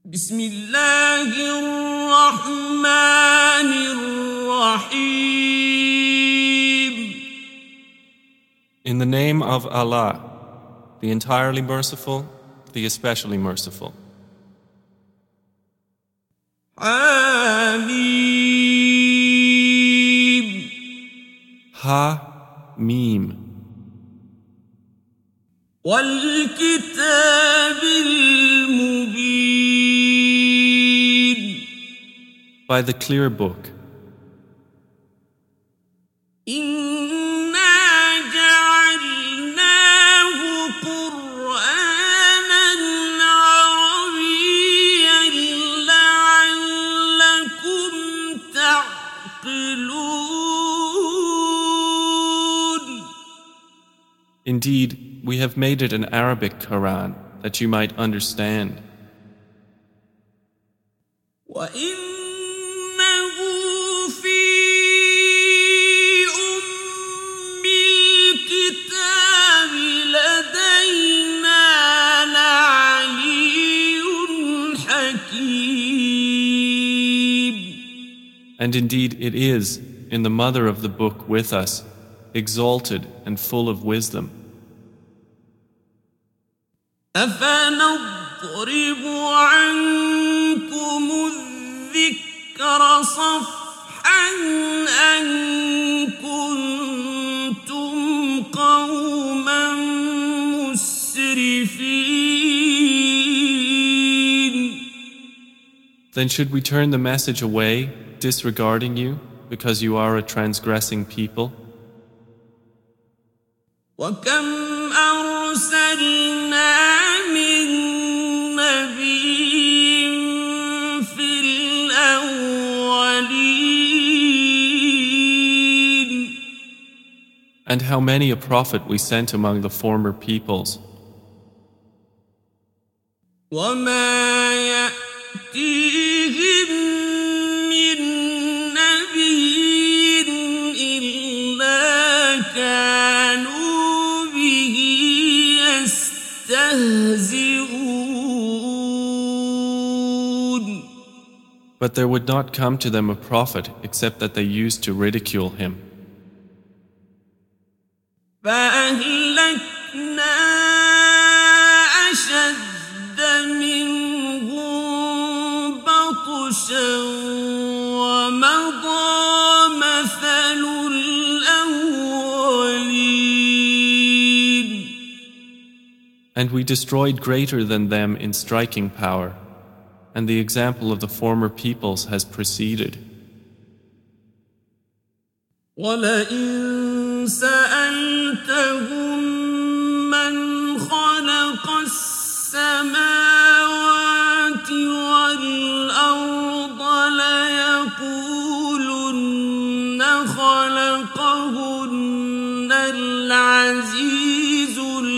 بسم الله الرحمن الرحيم. In the name of Allah, the entirely merciful, the especially merciful. حميم. Ha-Mim. والكتاب المبين. By the clear book. إنا جعلناه قرآنا عربيا لعلكم تعقلون. Indeed, we have made it an Arabic Quran that you might understand. وَإِنَّهُ فِي أُمِّ الْكِتَابِ لَدَيْنَا لَعَلِيٌّ حَكِيمٌ. And indeed it is, in the mother of the book with us, exalted and full of wisdom. أَفَنَضْرِبُ عَنكُمُ الذِّكْرَ صَفْحًا أَن كُنتُمْ قَوْمًا مُسْرِفِينَ. Then should we turn the message away, disregarding you, because you are a transgressing people? وَكَمْ أَرْسَلْنَا مِن نَّبِيٍّ فِي الْأَوَّلِينَ. And how many a prophet we sent among the former peoples. وَمَا يَأْتِيهِم مِّن نَّبِيٍّ إِلَّا كَانُوا بِهِ يَسْتَهْزِئُونَ. But there would not come to them a prophet except that they used to ridicule him. فَأَهْلَكْنَا أَشَدَّ مِنْهُم بَطْشًا وَمَضَىٰ مَثَلُ الْأَوَّلِينَ. And we destroyed greater than them in striking power, and the example of the former peoples has preceded. وَلَئِن سَأَلْتَهُم مَّنْ خَلَقَ السَّمَاوَاتِ وَالْأَرْضَ لَيَقُولُنَّ خَلَقَهُنَّ الْعَزِيزُ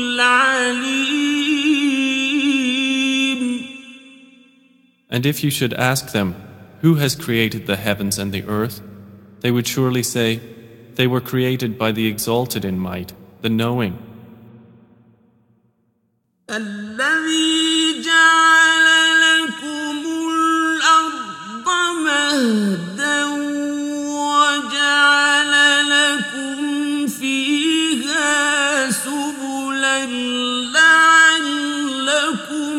الْعَلِيمُ. And if you should ask them, who has created the heavens and the earth? They would surely say, they were created by the exalted in might, the knowing. الَّذِي جَعَلَ لَكُمُ الْأَرْضَ مَهْدًا وَجَعَلَ لَكُمْ فِيهَا سُبُلًا لَعَلَّكُمْ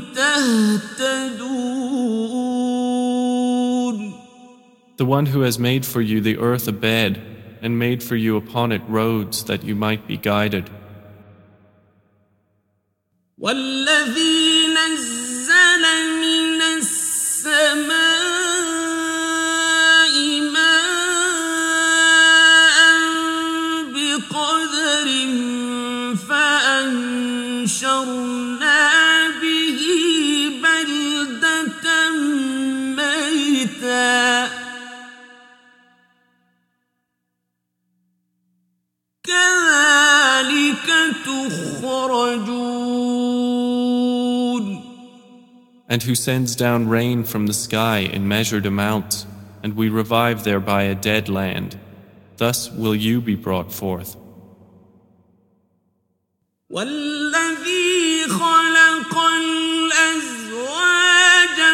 تَهْتَدُونَ. The one who has made for you the earth a bed, and made for you upon it roads that you might be guided. وَالَّذِي نَزَّلَ مِنَ السَّمَاءِ مَاءً بِقَدَرٍ فَأَنشَرْنَا بِهِ بَلْدَةً مَّيْتًا كَذَلِكَ تُخْرَجُونَ. And who sends down rain from the sky in measured amounts, and we revive thereby a dead land. Thus will you be brought forth. وَالَّذِي خَلَقَ الْأَزْوَاجَ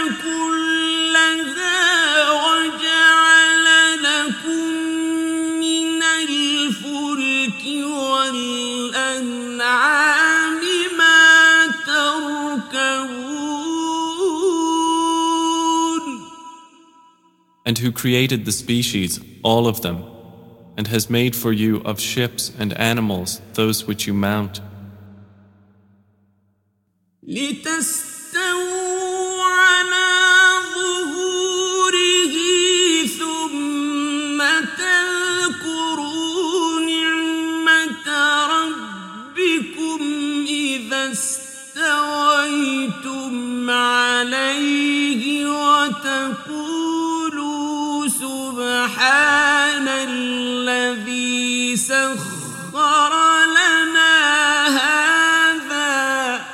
And who created the species, all of them, and has made for you of ships and animals those which you mount. لتستووا على ظهوره ثم تذكروا نعمة ربكم إذا استويتم عليه وتقولوا سبحان الذي سخر لنا هذا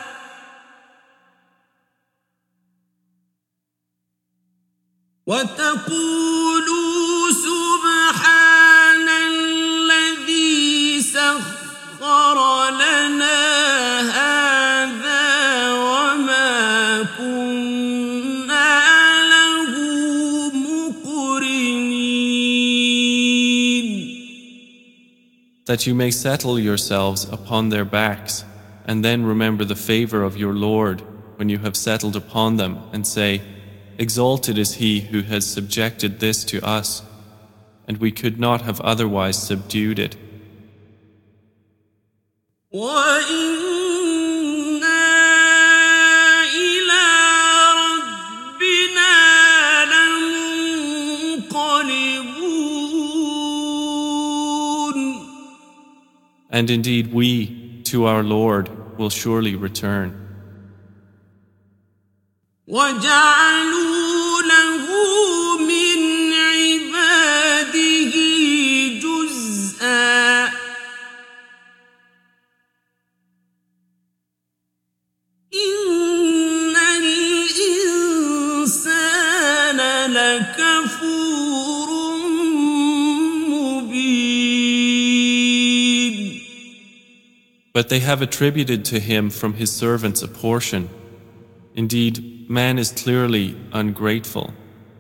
وتقولوا سبحان الذي سخر لنا هذا وما كنا له مقرنين. That you may settle yourselves upon their backs, and then remember the favor of your Lord when you have settled upon them, and say, Exalted is He who has subjected this to us, and we could not have otherwise subdued it. And indeed we, to our Lord, will surely return. وَجَعَلُوا لَهُ مِنْ عِبَادِهِ جُزْءًا إِنَّ الْإِنسَانَ لَكَفُورٌ مُبِينٌ. But they have attributed to him from his servants a portion. Indeed, man is clearly ungrateful.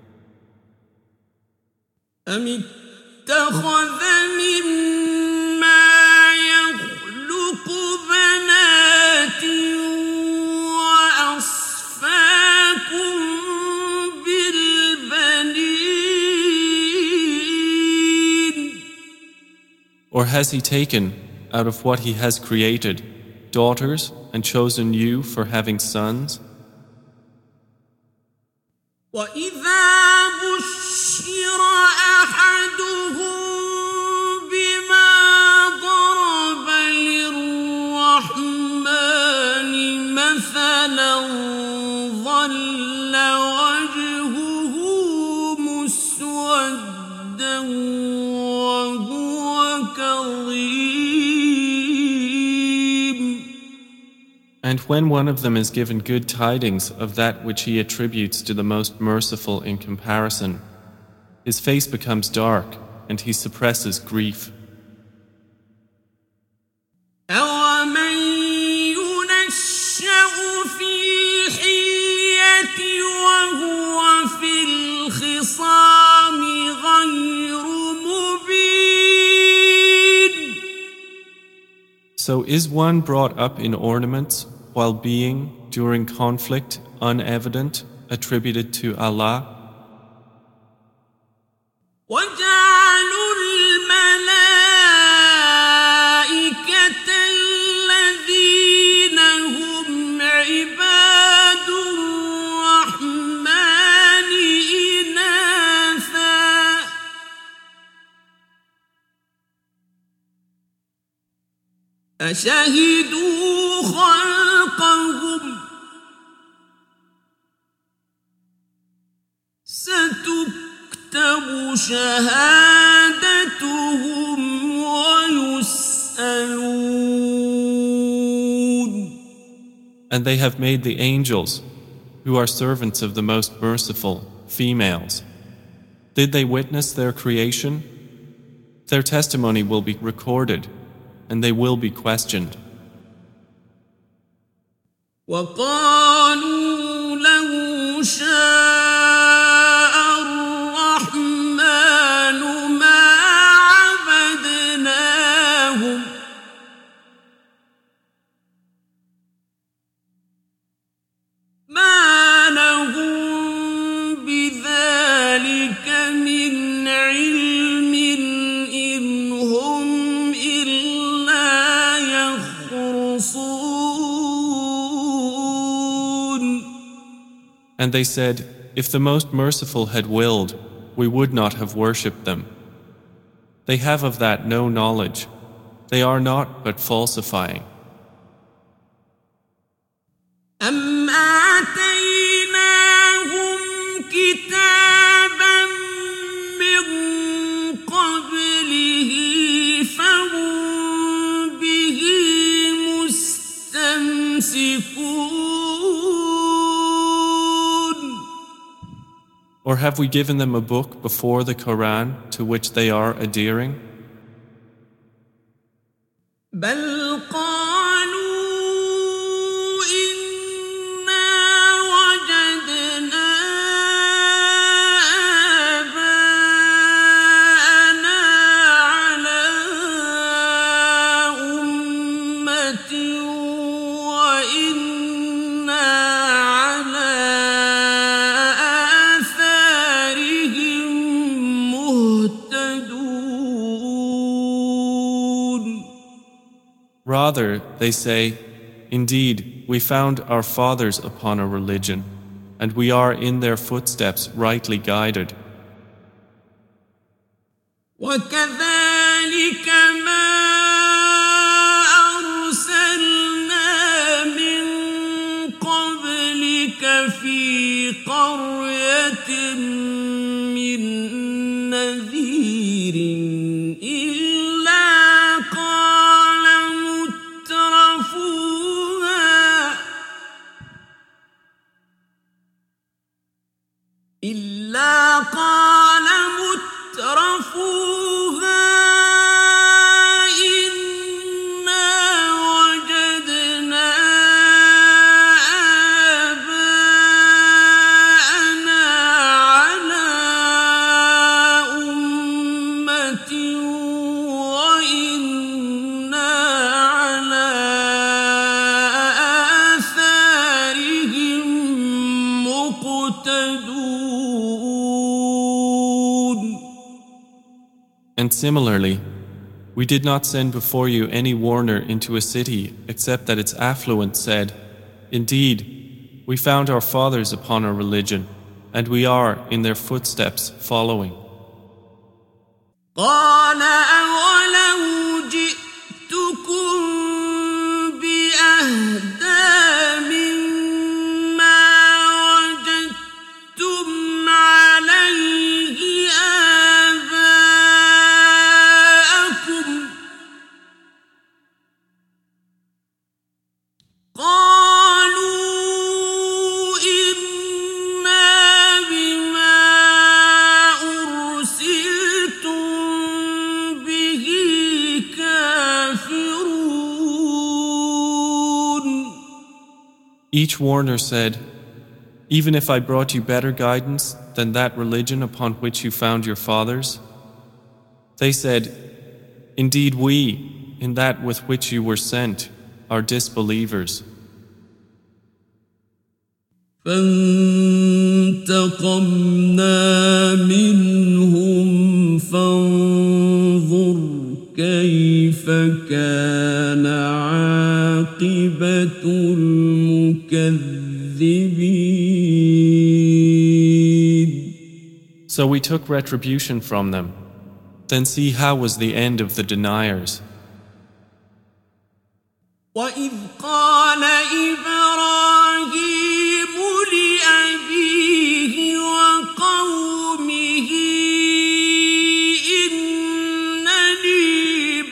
أَمِ اتَّخَذَ مِمَّا يَخْلُقُ بَنَاتٍ وَأَصْفَاكُم بِالْبَنِينَ. Or has he taken, out of what he has created, daughters and chosen you for having sons? وَإِذَا بُشِّرَ أَحَدُهُم بِمَا ضَرَبَ لِلرَّحْمَنِ مَثَلًا ظَلَّ وَجْهُهُ مُسْوَدًّا وَهُوَ كَظِيمٌ. And when one of them is given good tidings of that which he attributes to the most merciful in comparison, his face becomes dark and he suppresses grief. أَوَمَن يُنَشَّأُ فِي الْحِلْيَةِ وَهُوَ فِي الْخِصَامِ غَيْرُ مُبِينٍ. So is one brought up in ornaments while being, during conflict, unevident, attributed to Allah? وَجَعَلُوا الْمَلَائِكَةَ الَّذِينَ هُمْ عِبَادُ الرَّحْمَنِ إِنَاثًا أَشَهِدُوا خَلْقَهُمْ سَتُكْتَبُ شَهَادَتُهُمْ وَيُسْأَلُونَ. And they have made the angels, who are servants of the Most Merciful, females. Did they witness their creation? Their testimony will be recorded, and they will be questioned. وَقَالُوا لَوْ شَاءَ الرَّحْمَنُ مَا عَبَدْنَاهُمْ مَا لَهُم بِذَلِكَ And they said, if the Most Merciful had willed, we would not have worshipped them. They have of that no knowledge. They are not but falsifying. أم آتيناهم كتابا من قبله فهم به مستمسكون. Or have we given them a book before the Quran to which they are adhering? بل قالوا إنا وجدنا آباءنا على أمة وإنا على آثارهم مهتدون. Rather, they say, indeed, we found our fathers upon a religion, and we are in their footsteps rightly guided. وكذلك ما أرسلنا من قبلك في قرية من نذير إلا قال مترفوها إنا وجدنا آباءنا على أمة وإنا على آثارهم مقتدون. And similarly, we did not send before you any warner into a city except that its affluent said, indeed, we found our fathers upon a religion, and we are in their footsteps following. قال أولو جئتكم بأهدى مما وجدتم عليه آباءكم قالوا إنا بما أرسلتم به كافرون. Each warner said, even if I brought you better guidance than that religion upon which you found your fathers? They said, indeed we, in that with which you were sent, are disbelievers. فانتقمنا منهم فانظر كيف كان عاقبة المكذبين. So we took retribution from them. Then see how was the end of the deniers. وإذ قال إبراهيم لأبيه وقومه إنني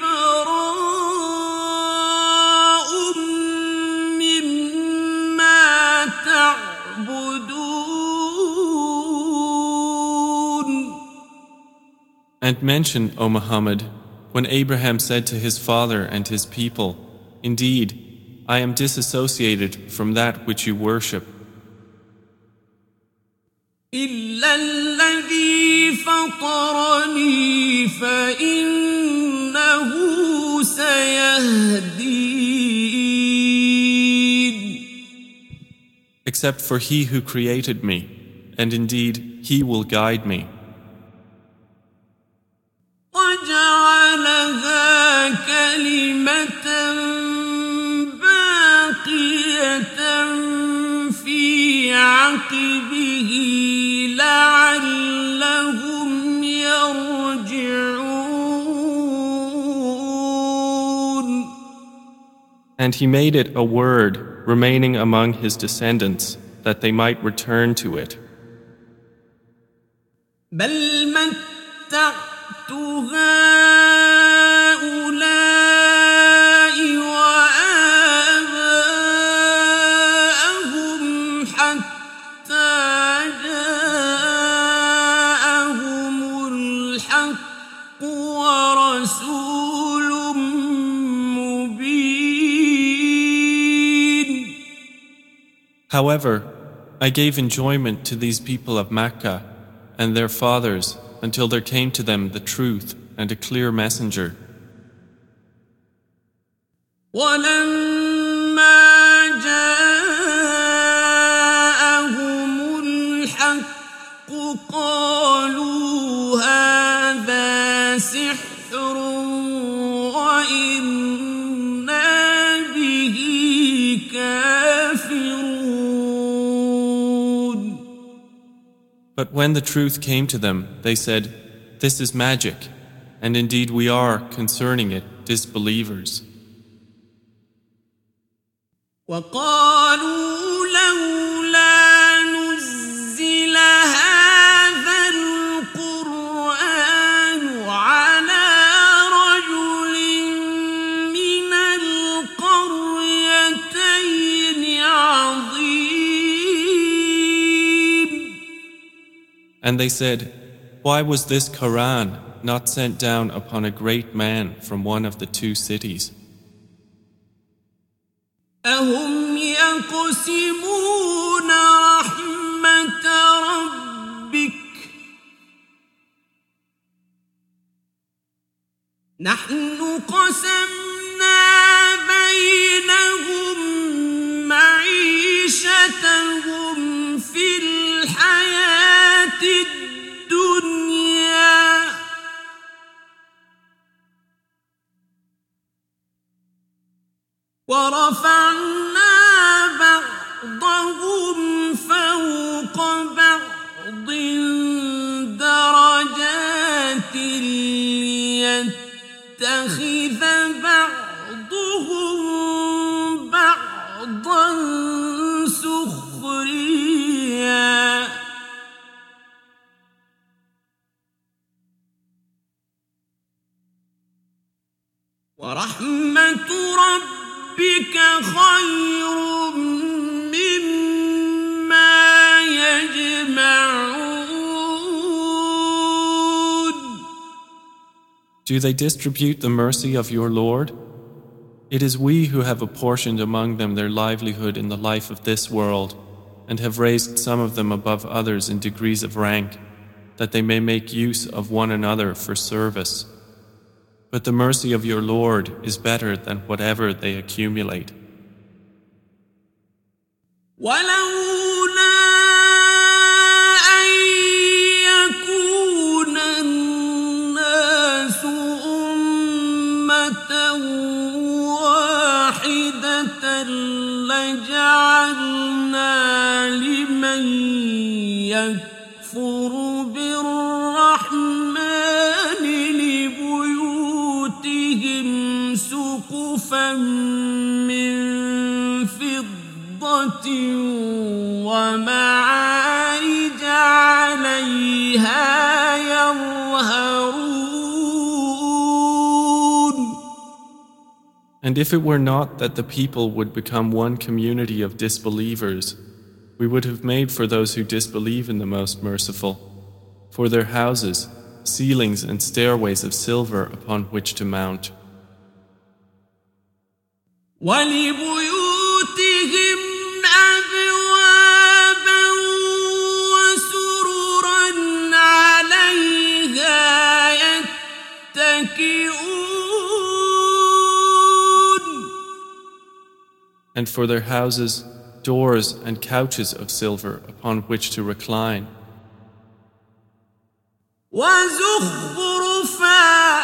براء مما تعبدون. And mention, O Muhammad, when Abraham said to his father and his people, indeed, I am disassociated from that which you worship. إلا الذي فطرني فإنه سيهدين. Except for he who created me, and indeed, he will guide me. وجعلها كلمة باقية في بعقبه لعلهم يرجعون. And he made it a word remaining among his descendants that they might return to it. بل متعت هؤلاء وآباءهم حتى جاءهم الحق ورسول مبين. However, I gave enjoyment to these people of Makkah and their fathers until there came to them the truth and a clear messenger. وَلَمَّا جَاءَهُمُ الْحَقُّ قَالُوا هَذَا سِحْرٌ وَإِنَّا بِهِ كَافِرُونَ. But when the truth came to them, they said, "This is magic, and indeed we are, concerning it, disbelievers." وَقَالُوا لَوْلَا نُزِّلَ هَذَا الْقُرْآنُ عَلَى رَجُلٍ مِّنَ الْقَرْيَتَيْنِ عَظِيمٍ. And they said, "Why was this Quran not sent down upon a great man from one of the two cities?" أَهُمْ يَقْسِمُونَ رَحْمَةَ رَبِّكَ نَحْنُ قَسَمْنَا بَيْنَهُم مَّعِيشَتَهُمْ فِي الْحَيَاةِ الدُّنْيَا وَرَفَعْنَا بَعْضَهُمْ فَوْقَ بَعْضٍ دَرَجَاتٍ لِيَتَّخِذَ بَعْضُهُم بَعْضًا سُخْرِيًّا. وَرَحْمَةُ رَبِّكَ خَيْرٌ مِّمَّا يَجْمَعُونَ. Do they distribute the mercy of your Lord? It is we who have apportioned among them their livelihood in the life of this world, and have raised some of them above others in degrees of rank, that they may make use of one another for service. But the mercy of your Lord is better than whatever they accumulate. وَلَوْلَا أَن يَكُونَ النَّاسُ أُمَّةً وَاحِدَةً لَّجَعَلْنَا لِمَن يَكْفُرُ بِالرَّحْمَٰنِ لِبُيُوتِهِمْ سُقُفًا مِّن فِضَّةٍ وَمَعَارِجَ عَلَيْهَا يَظْهَرُونَ. And if it were not that the people would become one community of disbelievers, we would have made for those who disbelieve in the Most Merciful, for their houses, ceilings and stairways of silver upon which to mount. وَلِبُيُوتِهِمْ أَبْوَابًا وَسُرُرًا عَلَيْهَا يَتَّكِئُونَ. And for their houses, doors and couches of silver upon which to recline. وَزُخْرُفًا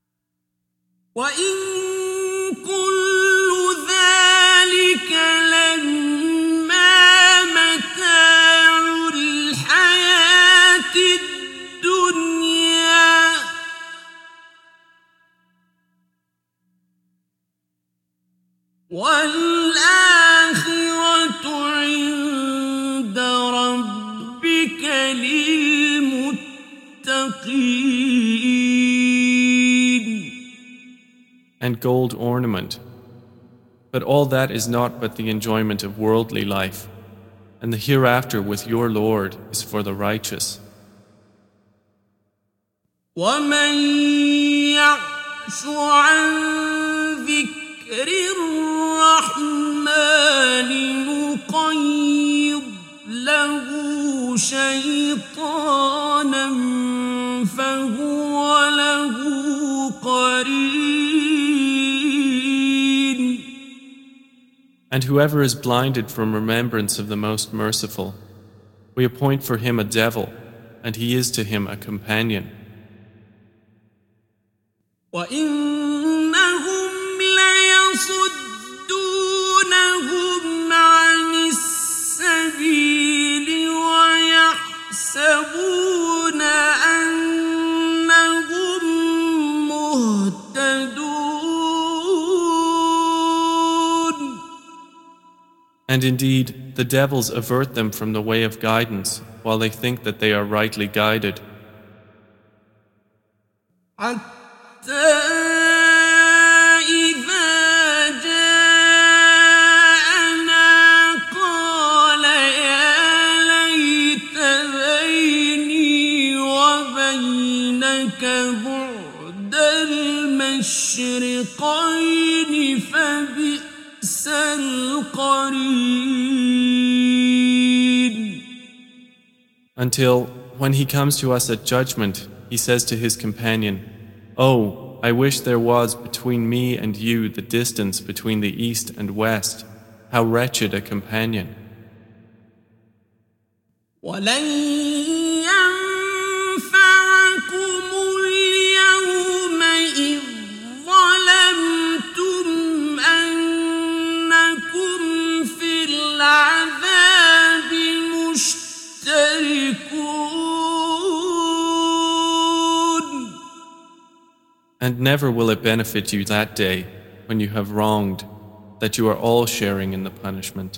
وَإِن كُلُّ ذَلِكَ and gold ornament. But all that is not but the enjoyment of worldly life, and the hereafter with your Lord is for the righteous. ومن يعش عن ذكر الرحمن نقيض له شيطانا فهو له قرين. And whoever is blinded from remembrance of the Most Merciful, we appoint for him a devil, and he is to him a companion. وَإِنَّهُمْ لَيَصُدُّونَهُمْ عَنِ السَّبِيلِ وَيَحْسَبُونَ أَنَّهُمْ مُهْتَدُونَ. And indeed, the devils avert them from the way of guidance, while they think that they are rightly guided. إذا جاءنا قال يا ليت بيني وبينك بعد المشرقين فبئس القرين. Until, when he comes to us at judgment, he says to his companion, "Oh, I wish there was between me and you the distance between the east and west. How wretched a companion." وَلَنْ يَنفَعَكُمُ الْيَوْمَ إِذ ظَّلَمْتُمْ أَنَّكُمْ فِي الْعَذَابِ مُشْتَرِكُونَ. And never will it benefit you that day, when you have wronged, that you are all sharing in the punishment.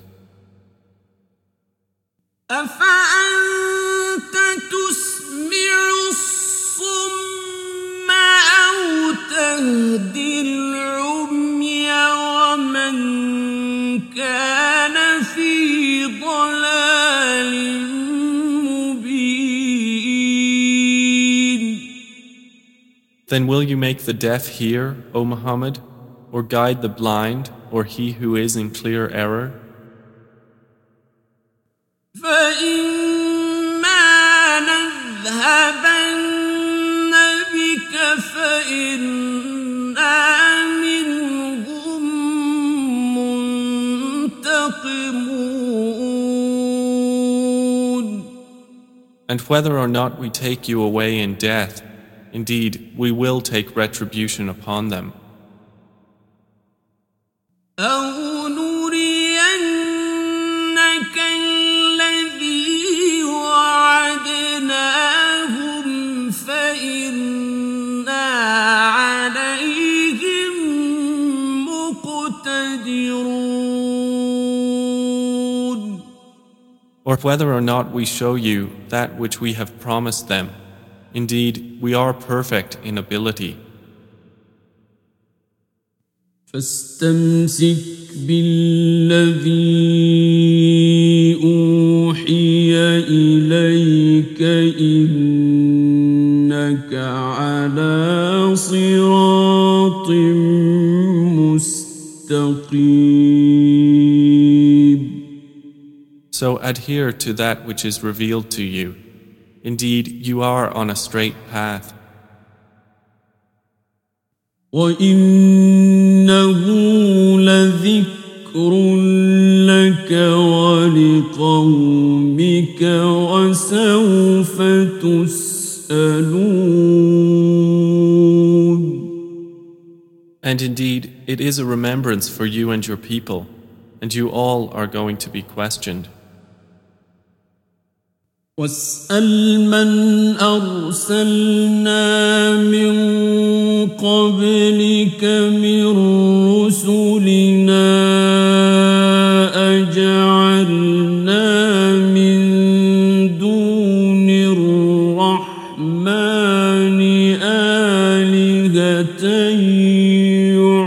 أَفَأَنْتَ تُسْمِعُ الصُّمَّ أَوْ تَهْدِي الْعُمْيَ وَمَنْ كَانَ فِي ضَلَالٍ مُبِينٍ. Then will you make the deaf hear, O Muhammad, or guide the blind, or he who is in clear error? فَإِمَّا نَذْهَبَنَّ بِكَ فَإِنَّا مِنْهُمْ مُنْتَقِمُونَ. And whether or not we take you away in death, indeed, we will take retribution upon them. أَوْ نُرِيَنَّكَ الَّذِي وَعَدْنَاهُمْ فَإِنَّا عَلَيْهِمْ مُقْتَدِرُونَ. Or whether or not we show you that which we have promised them, indeed, we are perfect in ability. فاستمسك بالذي أوحي إليك إنك على صراط مستقيم. So adhere to that which is revealed to you. Indeed, you are on a straight path. وَإِنَّهُ لَذِكْرٌ لَكَ وَلِقَوْمِكَ وَسَوْفَ تُسْأَلُونَ. And indeed, it is a remembrance for you and your people, and you all are going to be questioned. وَاسْأَلْ مَنْ أَرْسَلْنَا مِنْ قَبْلِكَ مِنْ رُسُلِنَا أَجَعَلْنَا مِنْ دُونِ الرَّحْمَنِ آلِهَةً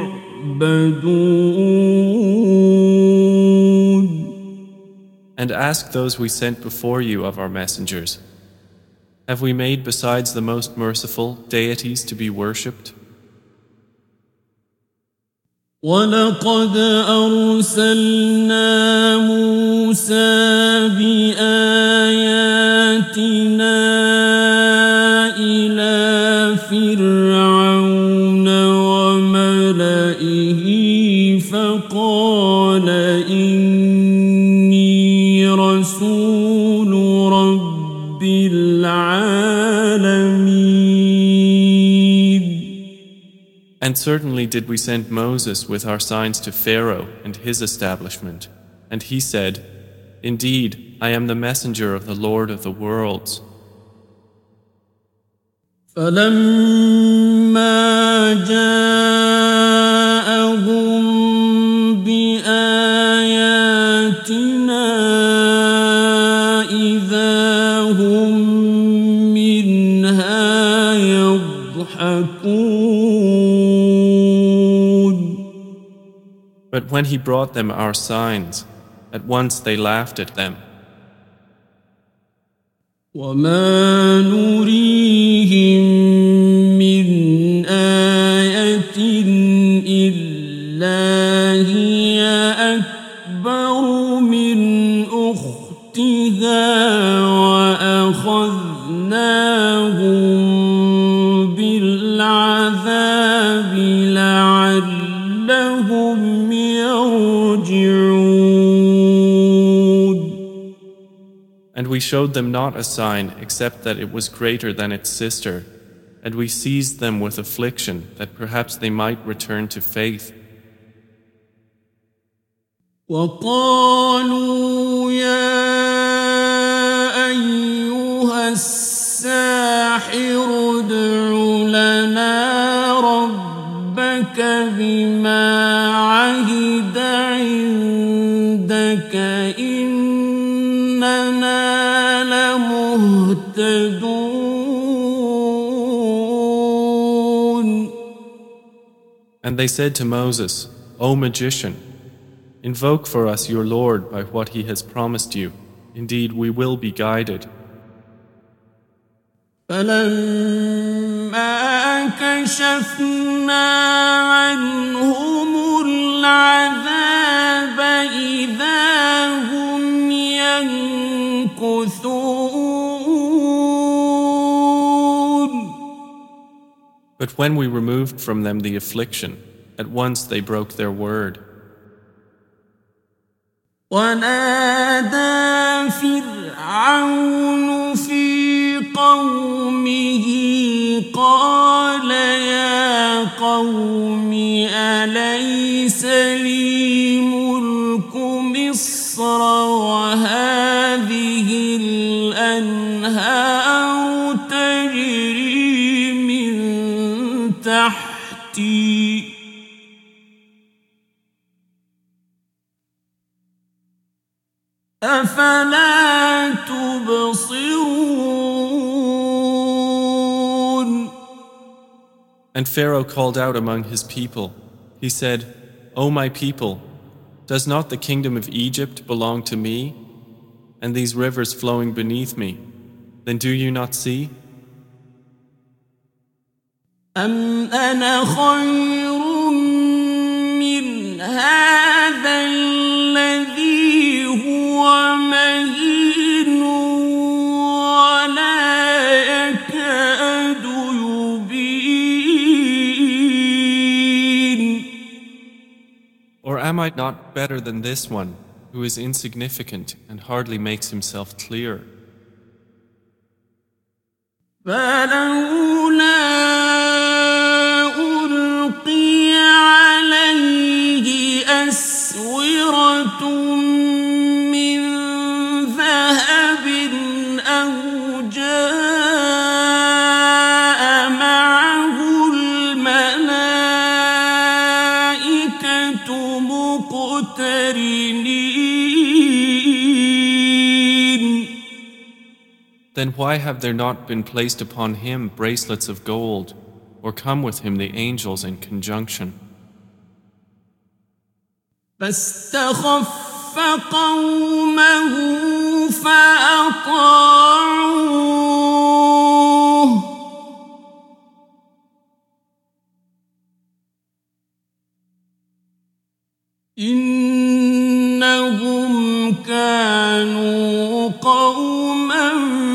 And ask those we sent before you of our messengers. Have we made besides the most merciful deities to be worshipped? وَلَقَدْ أَرْسَلْنَا مُوسَى بِآيَاتِنَا إِلَى فِرْعَوْنَ وَمَلَئِهِ فَقَالَ إِنِّي رَسُولُ رَبِّ الْعَالَمِينَ. And certainly did we send Moses with our signs to Pharaoh and his establishment. And he said, Indeed, I am the messenger of the Lord of the worlds. فَلَمَّا جَاءَهُم بِآيَاتِنَا إِذَا هُم مِّنْهَا يَضْحَكُونَ. But when he brought them our signs, at once they laughed at them. وَمَا نُرِيهِم مِّنْ آيَةٍ إِلَّا هِيَ أَكْبَرُ مِنْ أُخْتِهَا وَأَخَذْنَاهُم بِالْعَذَابِ لَعَلَّهُمْ يَرْجِعُونَ. And we showed them not a sign except that it was greater than its sister, and we seized them with affliction that perhaps they might return to faith. وَقَالُوا يَا أَيُّهَا السَّاحِرُ ادْعُ لَنَا رَبَّكَ بِمَا عَهِدَ عِندَكَ إِنَّنَا لَمُهْتَدُونَ. And they said to Moses, O magician, invoke for us your Lord by what he has promised you. Indeed, we will be guided. فَلَمَّا كَشَفْنَا عَنْهُمُ الْعَذَابَ إِذَا هُمْ يَنكُثُونَ. But when we removed from them the affliction, at once they broke their word. وَنَادَى فِرْعَوْنُ فِي قَوْمِهِ قَالَ يَا قَوْمِ أَلَيْسَ لِي مُلْكُ مِصْرَ وَهَٰذِهِ الْأَنْهَارُ تَجْرِي مِن تَحْتِي أَفَلَا تُبْصِرُونَ. And Pharaoh called out among his people. He said, O my people, does not the kingdom of Egypt belong to me, and these rivers flowing beneath me? Then do you not see? أَمْ أَنَا خَيْرٌ مِّنْ هَٰذَا الَّذِي هُوَ مَهِينٌ وَلَا يَكَادُ يُبِينُ. Or am I not better than this one, who is insignificant and hardly makes himself clear? فَلَوْلَا أُلْقِيَ عَلَيْهِ أَسْوِرَةٌ مِّن ذَهَبٍ أَوْ جَاءَ مَعَهُ الْمَلَائِكَةُ مُقْتَرِنِينَ. Then why have there not been placed upon him bracelets of gold, or come with him the angels in conjunction? فَاسْتَخَفَّ قَوْمَهُ كانوا قوما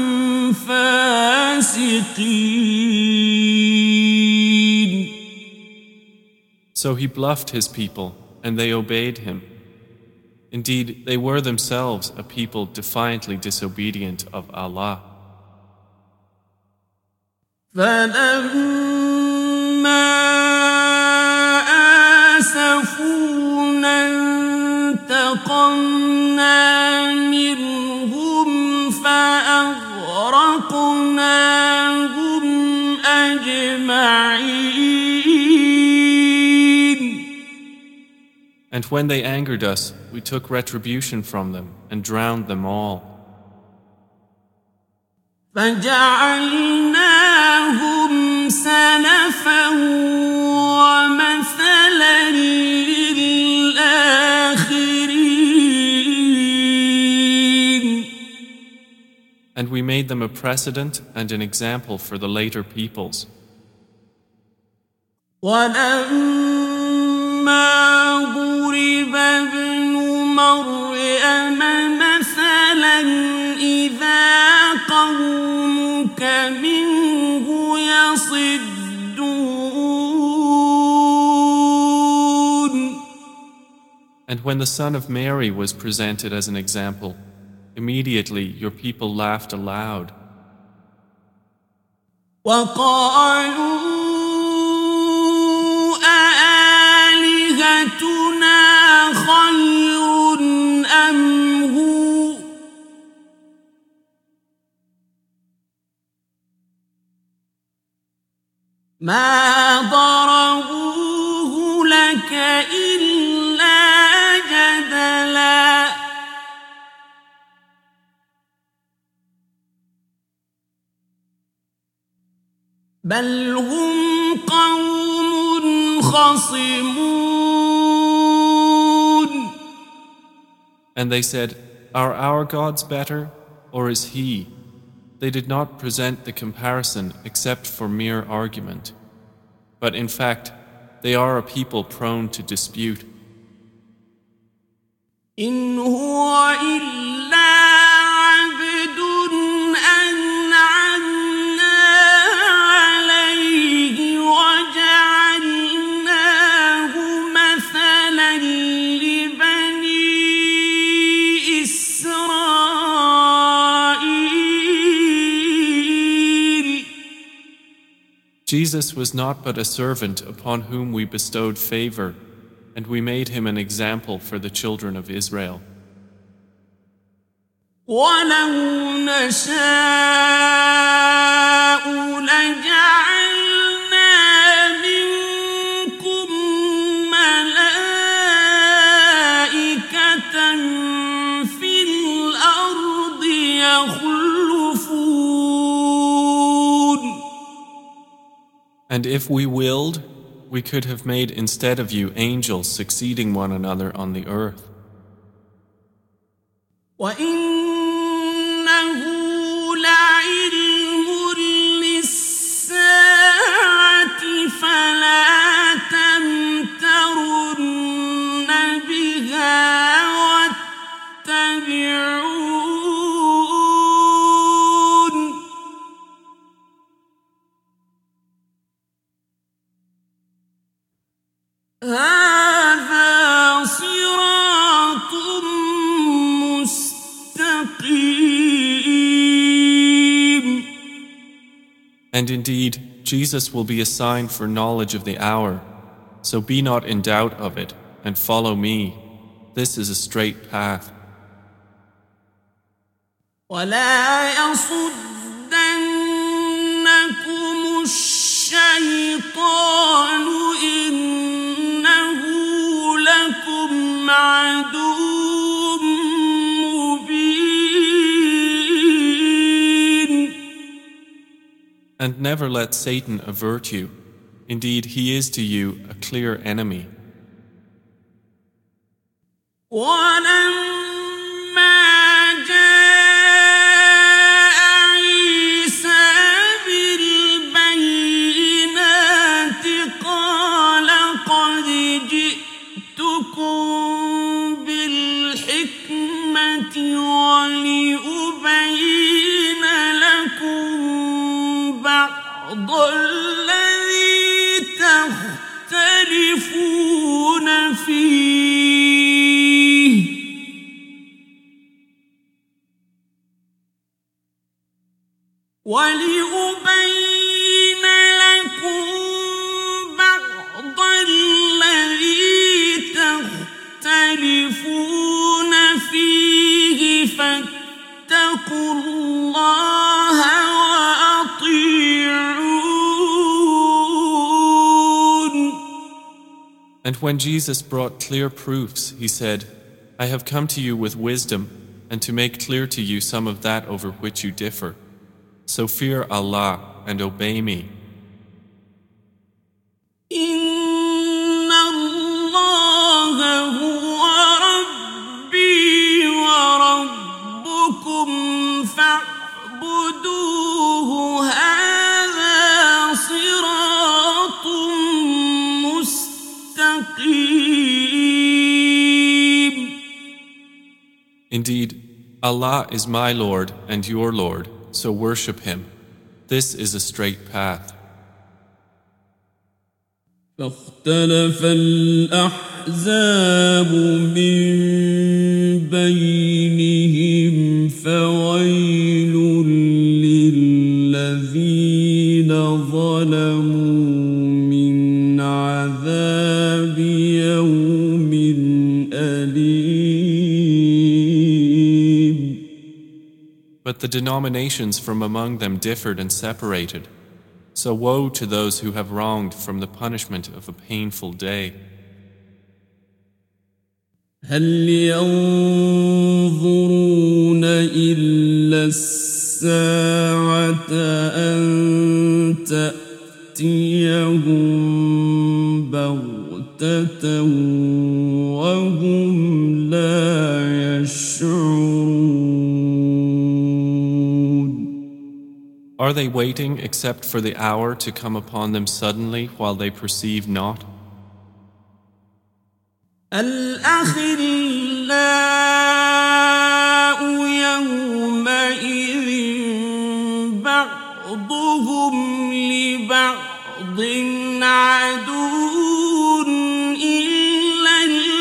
فاسقين. So he bluffed his people, and they obeyed him. Indeed, they were themselves a people defiantly disobedient of Allah. فَلَمَّا آسَفُونَا انتَقَمْنَا مِنْهُمْ فَأَغْرَقْنَاهُمْ أَجْمَعِينَ. And when they angered us, we took retribution from them and drowned them all. فَجَعَلْنَاهُمْ سَلَفًا وَمَثَلًا لِلْآخِرِينَ. And we made them a precedent and an example for the later peoples. وَلَمَّا ضُرِبَ ابْنُ مَرْيَمَ مَثَلًا إِذَا قَوْمُكَ مِنْهُ يَصِدُّونَ. And when the son of Mary was presented as an example, immediately your people laughed aloud. وَقَالُوا أَآلِهَتُنَا خَيْرٌ أَمْ هُوَ مَا ضَرَبُوهُ لَكَ إِلَّا جَدَلًا. بَلْ هُمْ قَوْمٌ خَصِمُونَ. And they said, "Are our gods better, or is he?" They did not present the comparison except for mere argument. But in fact, they are a people prone to dispute. إِنْ هُوَ إِلَّا عَبْدٌ أَنْعَمْنَا عَلَيْهِ وَجَعَلْنَاهُ مَثَلًا لِبَنِي إِسْرَائِيلَ. Jesus was not but a servant upon whom we bestowed favor, and we made him an example for the children of Israel. وَلَوْ نَشَاءُ لَجَعَلْنَا مِنكُم مَّلَائِكَةً فِي الْأَرْضِ يَخْلُفُونَ. And if we willed, we could have made instead of you angels succeeding one another on the earth. وَإِنَّهُ لَعِلْمٌ لِّلسَّاعَةِ فَلَا تَمْتَرُنَّ بِهَا وَاتَّبِعُونِ. هَذَا صِرَاطٌ مُّسْتَقِيمٌ. And indeed, Jesus will be a sign for knowledge of the hour. So be not in doubt of it, and follow me. This is a straight path. وَلَا يَصُدَّنَّكُمُ الشَّيْطَانُ إِنَّهُ لَكُمْ عَدُوٌّ مُّبِينٌ. And never let Satan avert you. Indeed, he is to you a clear enemy. وَلَمَّا جَاءَ عِيسَىٰ بِالْبَيِّنَاتِ قَالَ قَدْ جِئْتُكُم بِالْحِكْمَةِ ولأبين لكم بعض الذي تختلفون فيه فاتقوا الله وأطيعون. And when Jesus brought clear proofs, he said, I have come to you with wisdom and to make clear to you some of that over which you differ. So fear Allah and obey me. إن الله هو ربي وربكم فاعبدوه هذا صراط مستقيم. Indeed, Allah is my Lord and your Lord, so worship Him. This is a straight path. فاختلف الأحزاب من بينهم فويل للذين ظلموا من عذاب يوم أليم. But the denominations from among them differed and separated. So woe to those who have wronged from the punishment of a painful day. هل ينظرون إلا الساعة أن تأتيهم بغتة وهم لا يشعرون. Are they waiting except for the hour to come upon them suddenly while they perceive not? الأخلاء يومئذ بعضهم لبعض عدو إلا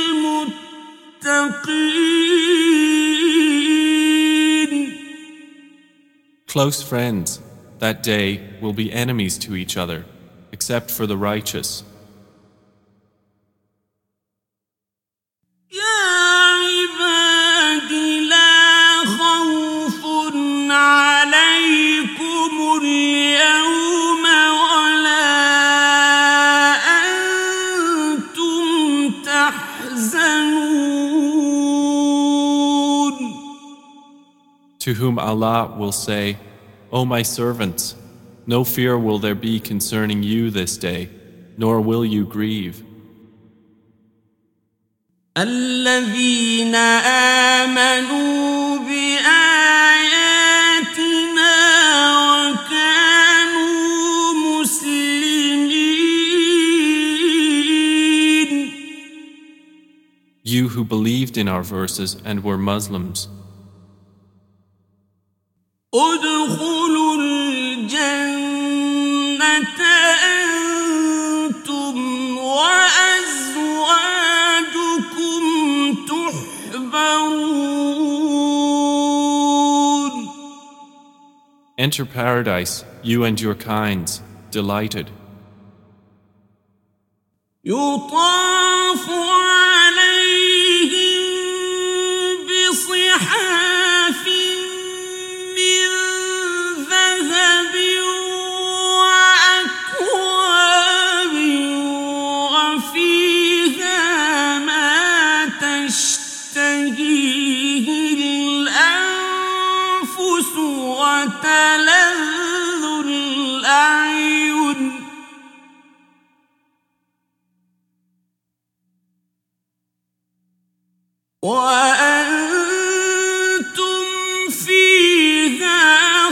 المتقين. Close friends, that day will be enemies to each other, except for the righteous. To whom Allah will say, O my servants, no fear will there be concerning you this day, nor will you grieve. الذين آمنوا بآياتنا وكانوا مسلمين. You who believed in our verses and were Muslims. ادخلوا الجنة أنتم وأزواجكم تحبرون. Enter paradise, you and your kinds, delighted. يطاف عليهم بصحاف من ذهب وأكواب وفيها ما تشتهيه الأنفس وتلذ الأعين. وأنتم فيها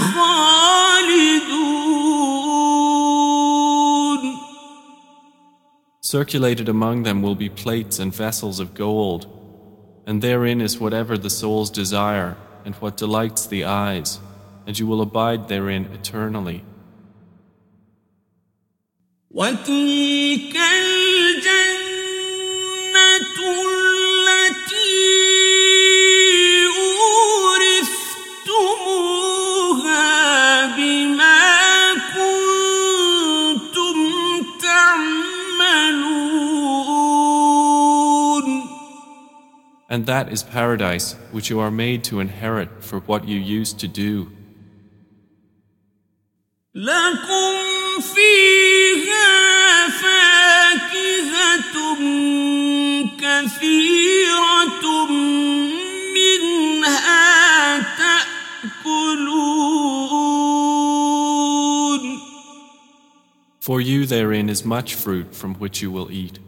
خالدون. Circulated among them will be plates and vessels of gold, and therein is whatever the souls desire and what delights the eyes, and you will abide therein eternally. وتلك الجنة التي أورثتموها بما كنتم تعملون. And that is paradise which you are made to inherit for what you used to do. لكم فيها فاكهة كثيرة منها تأكلون. For you therein is much fruit from which you will eat.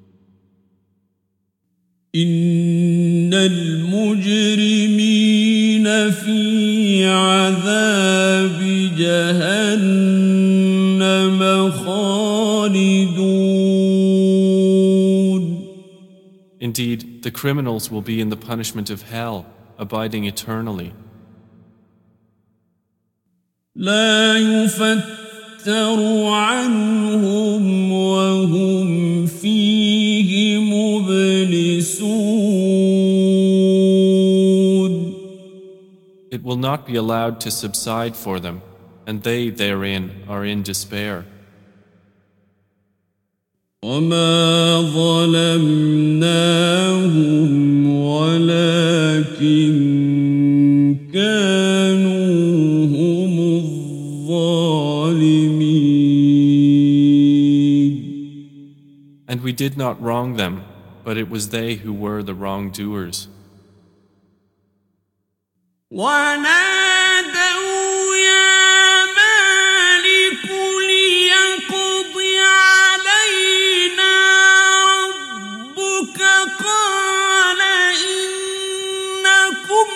إن المجرمين في عذاب جهنم خالدون. Indeed, the criminals will be in the punishment of hell, abiding eternally. لا يفتر عنهم وهم فيه مبلسون. It will not be allowed to subside for them, and they therein are in despair. وما ظلمناهم ولكن كانوا هم الظالمين. And we did not wrong them, but it was they who were the wrongdoers. ونادوا يا مالك ليقض علينا ربك قال إنكم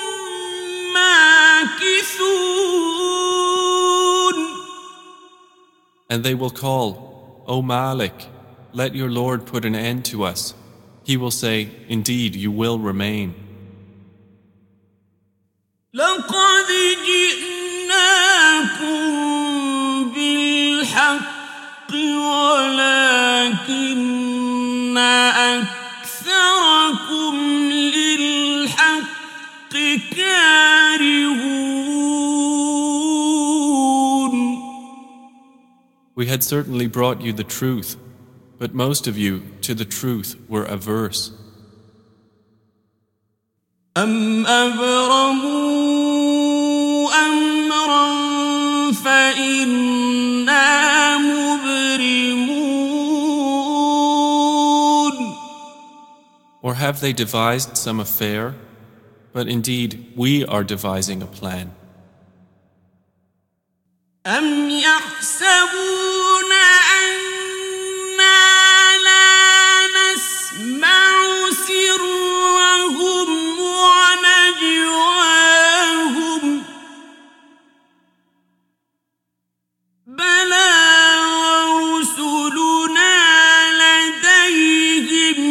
ماكثون. And they will call, O Malik, let your Lord put an end to us. He will say, indeed, you will remain. لقد جئناكم بالحق ولكن أكثركم للحق كارهون. We had certainly brought you the truth, but most of you to the truth were averse. أم أبرموا أمرا فإنا مبرمون. Or have they devised some affair? But indeed, we are devising a plan. أم يحسبون أنا لا نسمع سرهم ونجواهم بلى ورسلنا لديهم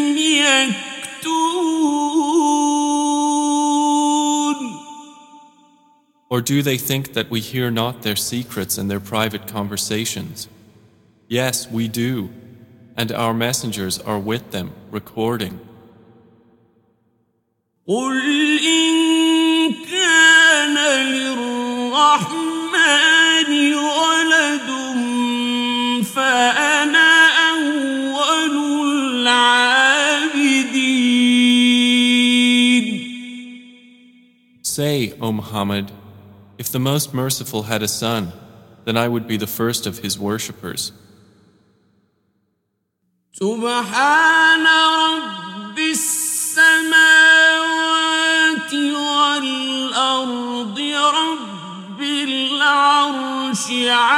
يكتبون. Or do they think that we hear not their secrets and their private conversations? Yes, we do, and our messengers are with them, recording. قل إن كان للرحمن ولد فأنا أول العابدين. Say, O Muhammad, if the Most Merciful had a son, then I would be the first of his worshippers. سبحان رب السماوات والأرض رب العرش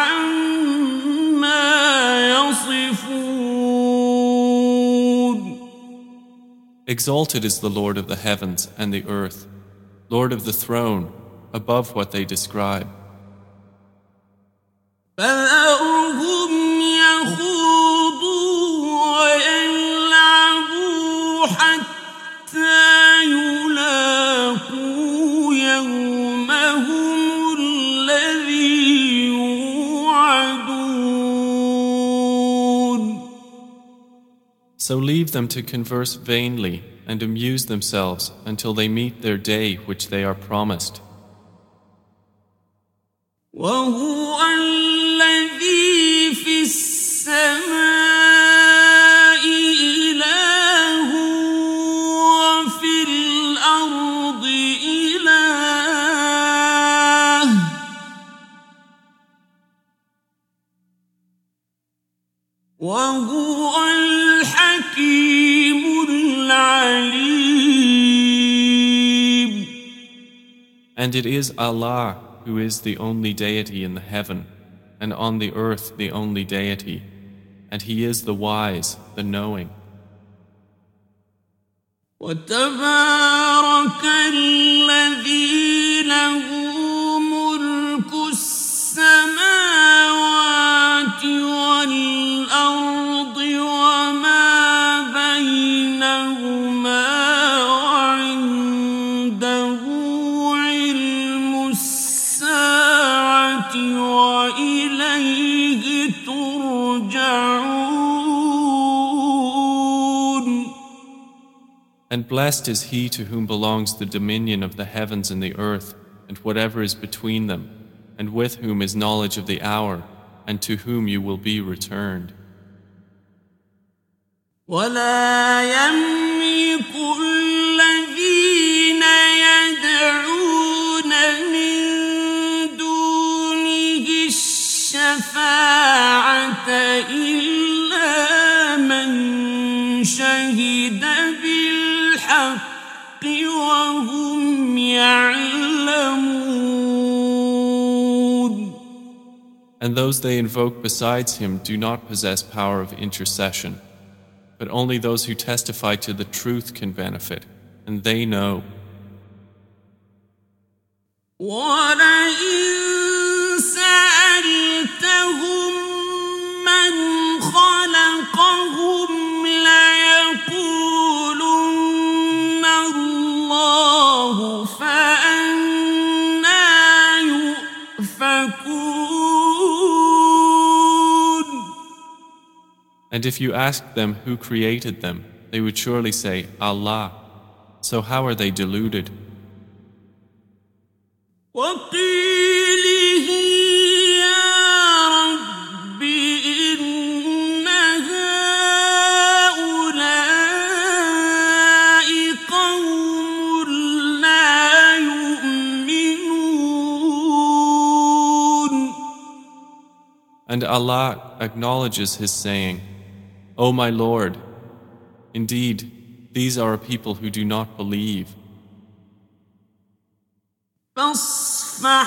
عما يصفون. Exalted is the Lord of the heavens and the earth, Lord of the throne, above what they describe. فذرهم يخوضوا ويلعبوا حتى يومهم الذي يوعدون. So leave them to converse vainly and amuse themselves until they meet their day which they are promised. وهو الذي في السماء إله وفي الأرض إله وهو الحكيم العليم. And it is Allah who is the only deity in the heaven, and on the earth the only deity, and He is the wise, the knowing. وتبارك الذي له ملك السماوات والأرض وما بينهما وعنده علم الساعة وإليه ترجعون. And blessed is he to whom belongs the dominion of the heavens and the earth, and whatever is between them, and with whom is knowledge of the hour, and to whom you will be returned. ولا يملك الذين يدعون من دونه الشفاعة إلا من شهد بالحق وهم يعلمون. And those they invoke besides him do not possess power of intercession, but only those who testify to the truth can benefit, and they know. وَلَئِن سَأَلْتَهُم مَّنْ خَلَقَهُمْ لَيَقُولُنَّ اللَّهُ فَأَنَّىٰ يُؤْفَكُونَ. And if you asked them who created them, they would surely say, Allah. So how are they deluded? وَقِيلِهِ يَا رَبِّ إِنَّ هَٰؤُلَاءِ قَوْمٌ لَّا يُؤْمِنُونَ. And Allah acknowledges His saying, O my Lord, indeed, these are a people who do not believe. فاصفح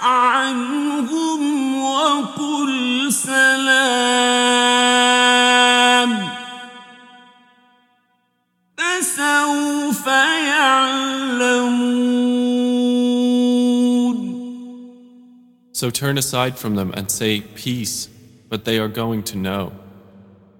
عنهم وقل سلام فسوف يعلمون. So turn aside from them and say, Peace, but they are going to know.